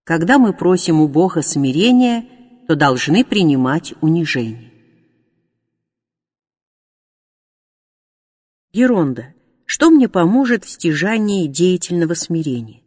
Когда мы просим у Бога смирения, то должны принимать унижение. Геронда, что мне поможет в стяжании деятельного смирения?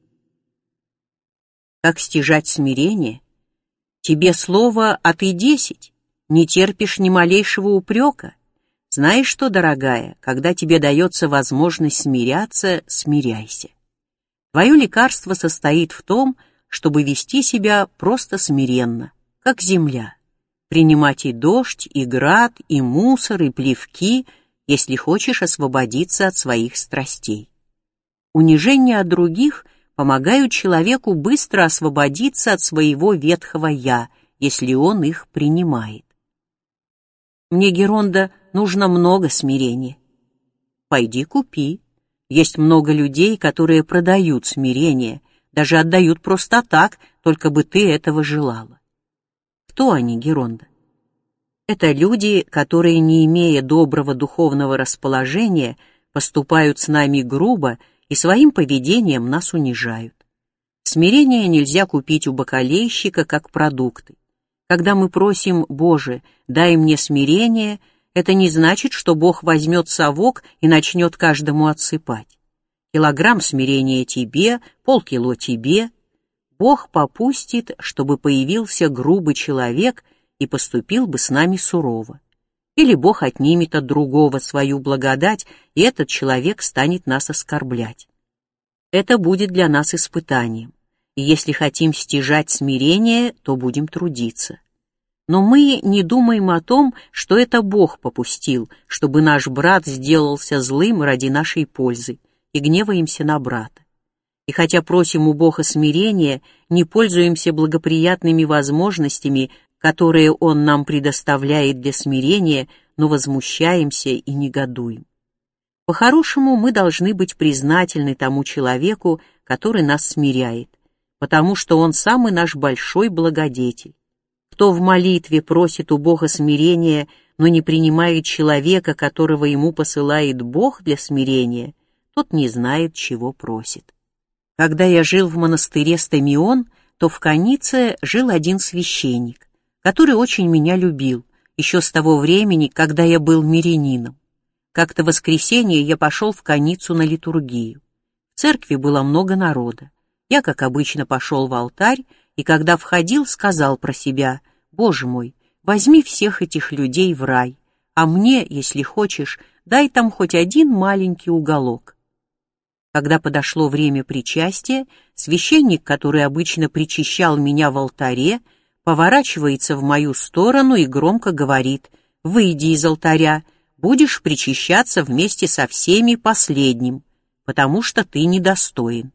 Как стяжать смирение? Тебе слово «а ты 10», не терпишь ни малейшего упрека. Знаешь что, дорогая, когда тебе дается возможность смиряться, смиряйся. Твое лекарство состоит в том, чтобы вести себя просто смиренно, как земля, принимать и дождь, и град, и мусор, и плевки, если хочешь освободиться от своих страстей. Унижение от других помогают человеку быстро освободиться от своего ветхого «я», если он их принимает. Мне, Геронда, нужно много смирения. Пойди купи. Есть много людей, которые продают смирение, даже отдают просто так, только бы ты этого желала. Кто они, Геронда? Это люди, которые, не имея доброго духовного расположения, поступают с нами грубо и своим поведением нас унижают. Смирение нельзя купить у бакалейщика как продукты. Когда мы просим «Боже, дай мне смирение», это не значит, что Бог возьмет совок и начнет каждому отсыпать. Килограмм смирения тебе, полкило тебе. Бог попустит, чтобы появился грубый человек и поступил бы с нами сурово. Или Бог отнимет от другого свою благодать, и этот человек станет нас оскорблять. Это будет для нас испытанием. И если хотим стяжать смирение, то будем трудиться. Но мы не думаем о том, что это Бог попустил, чтобы наш брат сделался злым ради нашей пользы, и гневаемся на брата. И хотя просим у Бога смирения, не пользуемся благоприятными возможностями, которые Он нам предоставляет для смирения, но возмущаемся и негодуем. По-хорошему, мы должны быть признательны тому человеку, который нас смиряет, потому что он самый наш большой благодетель. Кто в молитве просит у Бога смирения, но не принимает человека, которого ему посылает Бог для смирения, тот не знает, чего просит. Когда я жил в монастыре Стамион, то в Канице жил один священник, который очень меня любил, еще с того времени, когда я был мирянином. Как-то в воскресенье я пошел в Каницу на литургию. В церкви было много народа. Я, как обычно, пошел в алтарь, и когда входил, сказал про себя: «Боже мой, возьми всех этих людей в рай, а мне, если хочешь, дай там хоть один маленький уголок». Когда подошло время причастия, священник, который обычно причащал меня в алтаре, поворачивается в мою сторону и громко говорит: «Выйди из алтаря, будешь причащаться вместе со всеми последним, потому что ты недостоин».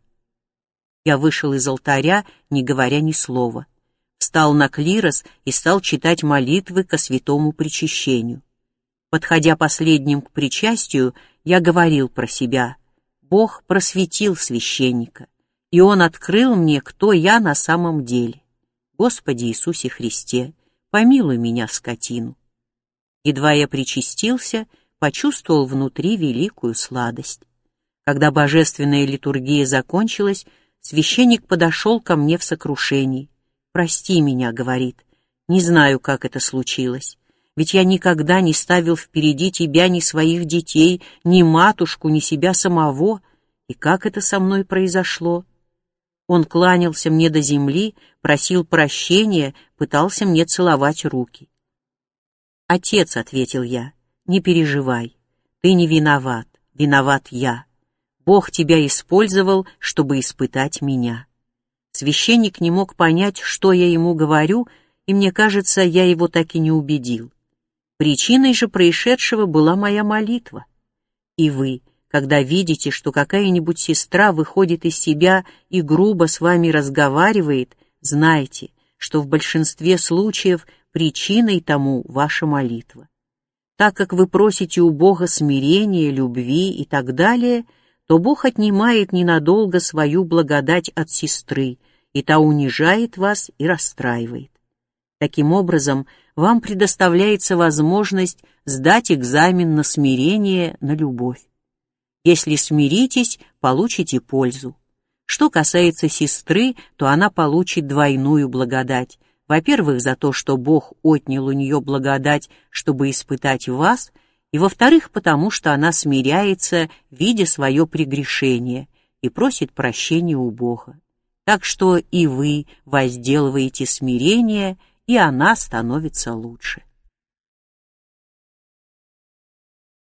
Я вышел из алтаря, не говоря ни слова. Встал на клирос и стал читать молитвы ко святому причащению. Подходя последним к причастию, я говорил про себя: Бог просветил священника, и Он открыл мне, кто я на самом деле. Господи Иисусе Христе, помилуй меня, скотину. Едва я причастился, почувствовал внутри великую сладость. Когда божественная литургия закончилась, священник подошел ко мне в сокрушении. «Прости меня», — говорит, — «не знаю, как это случилось. Ведь я никогда не ставил впереди тебя ни своих детей, ни матушку, ни себя самого. И как это со мной произошло?» Он кланялся мне до земли, просил прощения, пытался мне целовать руки. «Отец», — ответил я, — «не переживай. Ты не виноват, виноват я. Бог тебя использовал, чтобы испытать меня». Священник не мог понять, что я ему говорю, и мне кажется, я его так и не убедил. Причиной же происшедшего была моя молитва. И вы, когда видите, что какая-нибудь сестра выходит из себя и грубо с вами разговаривает, знайте, что в большинстве случаев причиной тому ваша молитва. Так как вы просите у Бога смирения, любви и так далее, то Бог отнимает ненадолго свою благодать от сестры, и та унижает вас и расстраивает. Таким образом, вам предоставляется возможность сдать экзамен на смирение, на любовь. Если смиритесь, получите пользу. Что касается сестры, то она получит двойную благодать. Во-первых, за то, что Бог отнял у нее благодать, чтобы испытать вас, и во-вторых, потому что она смиряется, видя свое прегрешение, и просит прощения у Бога. Так что и вы возделываете смирение, и она становится лучше.